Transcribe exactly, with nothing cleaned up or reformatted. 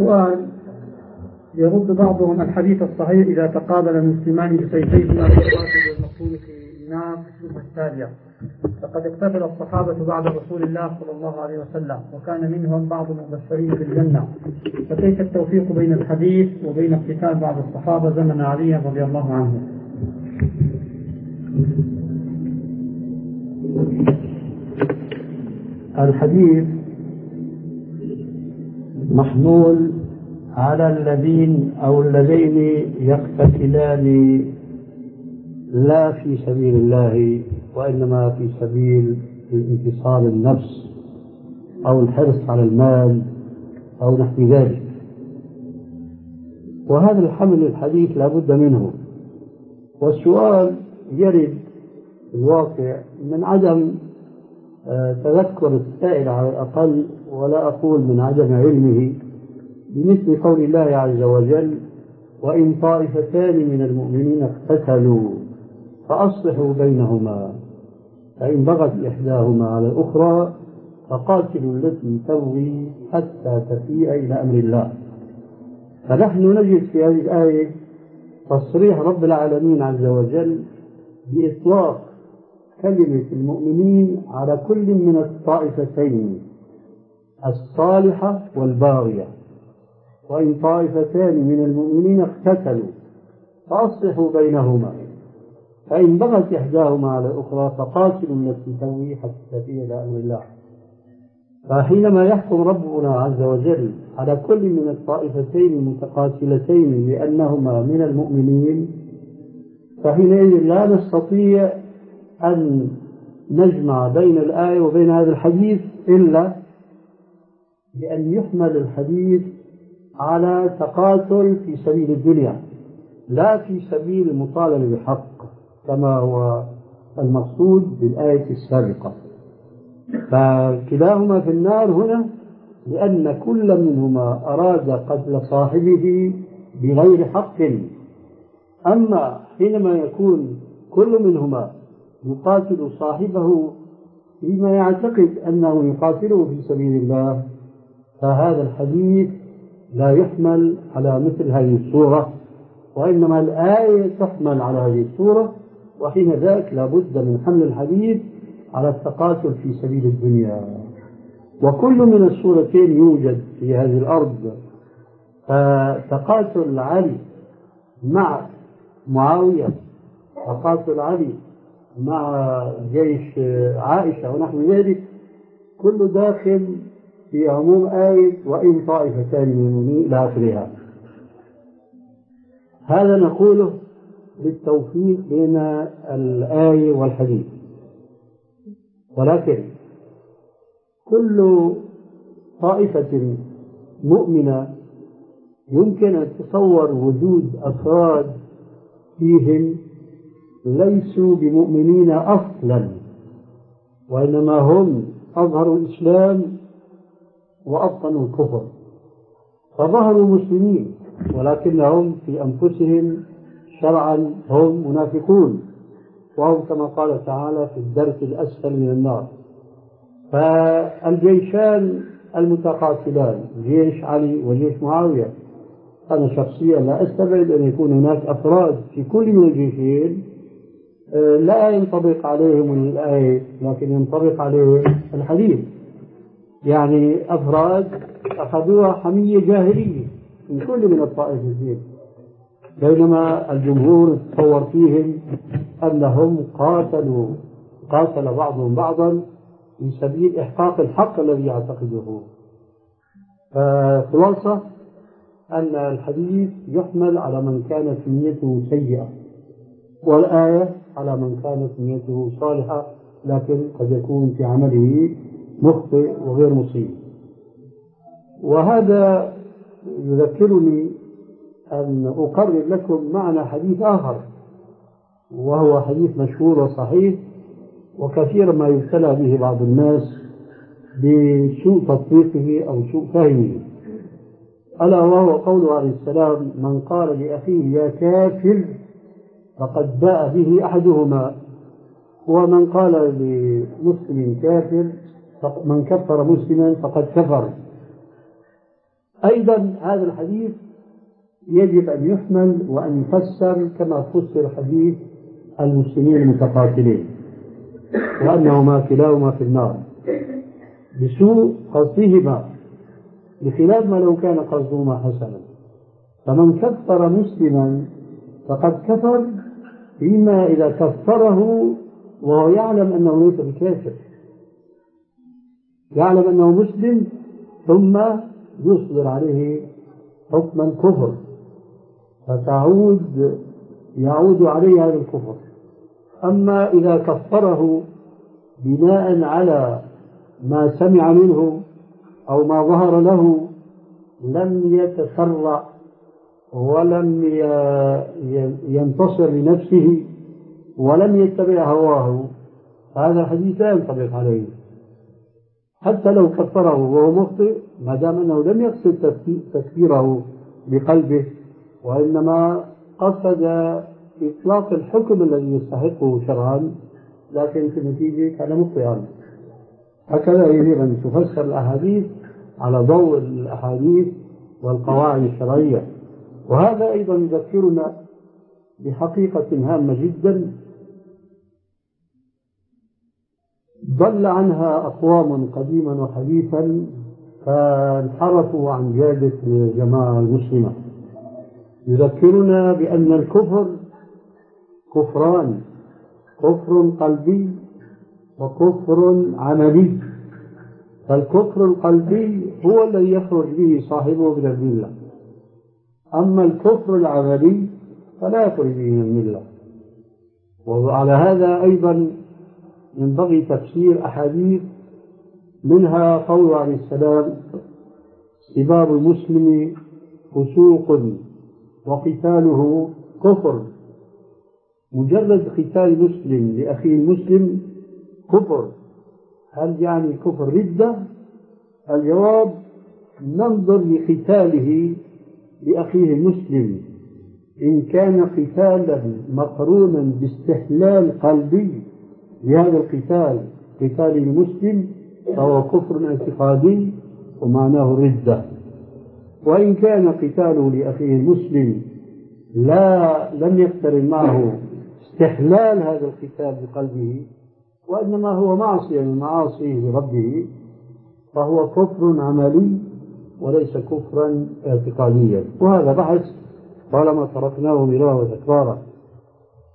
سؤال: يرد بعضهم الحديث الصحيح إذا تقابل المسلمان بسيفيهما في القاتل والمقتول في النار في الشبهة التالية. فقد اقتتل الصحابة بعد رسول الله صلى الله عليه وسلم، وكان منهم بعض المبشرين بالجنة، فكيف التوفيق بين الحديث وبين اقتتال بعض الصحابة زمن علي رضي الله عنه؟ الحديث محمول على الذين أو الذين يقتتلان لا في سبيل الله، وإنما في سبيل انتصار النفس أو الحرص على المال أو نحو ذلك. وهذا الحمل الحديث لا بد منه. والسؤال يرد في الواقع من عدم تذكر السائل على الأقل، ولا أقول من عدم علمه، بمثل قول الله عز وجل: وإن طائفتان من المؤمنين اقتتلوا فأصلحوا بينهما فإن بغت إحداهما على الأخرى فقاتلوا التي تبغي حتى تفيء إلى أمر الله. فنحن نجد في هذه الآية تصريح رب العالمين عز وجل بإطلاق كلمة المؤمنين على كل من الطائفتين الصالحة والباغية. وإن طائفتان من المؤمنين اقتتلوا فأصلحوا بينهما فإن بغت إحداهما على الأخرى فقاتلوا التي تبغي حتى تفيء إلى أمر الله. فحينما يحكم ربنا عز وجل على كل من الطائفتين المتقاتلتين بأنهما من المؤمنين، فحينئذ لا نستطيع أن نجمع بين الآية وبين هذا الحديث إلا بأن يحمل الحديث على تقاتل في سبيل الدنيا لا في سبيل المطالبة بحق كما هو المقصود بالآية السابقة. فكلاهما في النار هنا لأن كل منهما أراد قتل صاحبه بغير حق. أما حينما يكون كل منهما يقاتل صاحبه فيما يعتقد أنه يقاتله في سبيل الله، فهذا الحديث لا يحمل على مثل هذه الصورة، وإنما الآية تحمل على هذه الصورة. وحين ذاك لابد من حمل الحديث على التقاتل في سبيل الدنيا. وكل من الصورتين يوجد في هذه الأرض. فتقاتل علي مع معاوية، تقاتل علي مع جيش عائشة ونحو ذلك، كل داخل في عموم آية وإن طائفتان من المؤمنين إلى آخرها. هذا نقوله للتوفيق بين الآية والحديث. ولكن كل طائفة مؤمنة يمكن أن تتصور وجود أفراد فيهم ليسوا بمؤمنين أصلا، وإنما هم أظهروا الإسلام وأبطنوا الكفر، فظهروا مسلمين ولكنهم في أنفسهم شرعا هم منافقون، وهم كما قال تعالى في الدرك الأسفل من النار. فالجيشان المتقاتلان جيش علي وجيش معاوية، أنا شخصيا لا أستبعد أن يكون هناك أفراد في كل من الجيشين لا ينطبق عليهم الآية لكن ينطبق عليهم الحديث، يعني أفراد أخذوها حمية جاهلية من كل من الطائفتين، بينما الجمهور تصور فيهم أنهم قاتلوا قاتل بعضهم بعضا في سبيل إحقاق الحق الذي يعتقده. فخلاصة أن الحديث يحمل على من كانت نيته سيئة، والآية على من كانت نيته صالحة، لكن قد يكون في عمله مخطئ وغير مصيب. وهذا يذكرني أن أقرر لكم معنى حديث آخر، وهو حديث مشهور وصحيح وكثيرا ما يبتلى به بعض الناس بسوء تطبيقه أو سوء فهمه، ألا وهو قوله عليه السلام: من قال لأخيه يا كافر فقد باء به أحدهما، ومن قال لمسلم كافر من كفر مسلما فقد كفر. أيضا هذا الحديث يجب أن يحمل وأن يفسر كما فسر حديث المسلمين المتقاتلين وأنهما كلاهما في النار بسوء قصدهما، بخلاف ما لو كان قصدهما حسنا. فمن كفر مسلما فقد كفر فيما إذا كفره وهو يعلم أنه ليس بكافر، يعلم أنه مسلم ثم يصدر عليه حكما كفر فتعود يعود عليه هذا الكفر. أما إذا كفره بناء على ما سمع منه أو ما ظهر له لم يتسرع ولم ينتصر لنفسه ولم يتبع هواه، هذا الحديث لا ينطبق عليه حتى لو كفره وهو مخطئ، ما دام أنه لم يقصد تكفيره بقلبه وإنما قصد إطلاق الحكم الذي يستحقه شرعا، لكن في النتيجة كان مخطئا. هكذا يجب أن تفسر الأحاديث على ضوء الأحاديث والقواعد الشرعية. وهذا أيضا يذكرنا بحقيقة هامة جدا ضل عنها أقوام قديما وحديثا فانحرفوا عن جادة الجماعة المسلمة. يذكرنا بأن الكفر كفران، كفر قلبي وكفر عملي. فالكفر القلبي هو الذي يخرج به صاحبه من الملة، أما الكفر العملي فلا يخرج به من الملة. وعلى هذا أيضا ينبغي تفسير أحاديث منها قول عليه السلام: سباب المسلم فسوق وقتاله كفر. مجرد قتال مسلم لأخيه المسلم كفر. هل يعني كفر ردة؟ الجواب: ننظر لقتاله لأخيه المسلم، إن كان قتالا مقرونا باستحلال قلبي لهذا القتال قتال المسلم فهو كفر اعتقادي ومعناه ردة. وإن كان قتاله لأخيه المسلم لا لم يقترن معه استحلال هذا القتال بقلبه وإنما هو معصية من معاصيه لربه فهو كفر عملي وليس كفرا اعتقاديا. وهذا بحث طالما تركناه مرارا وتكرارا.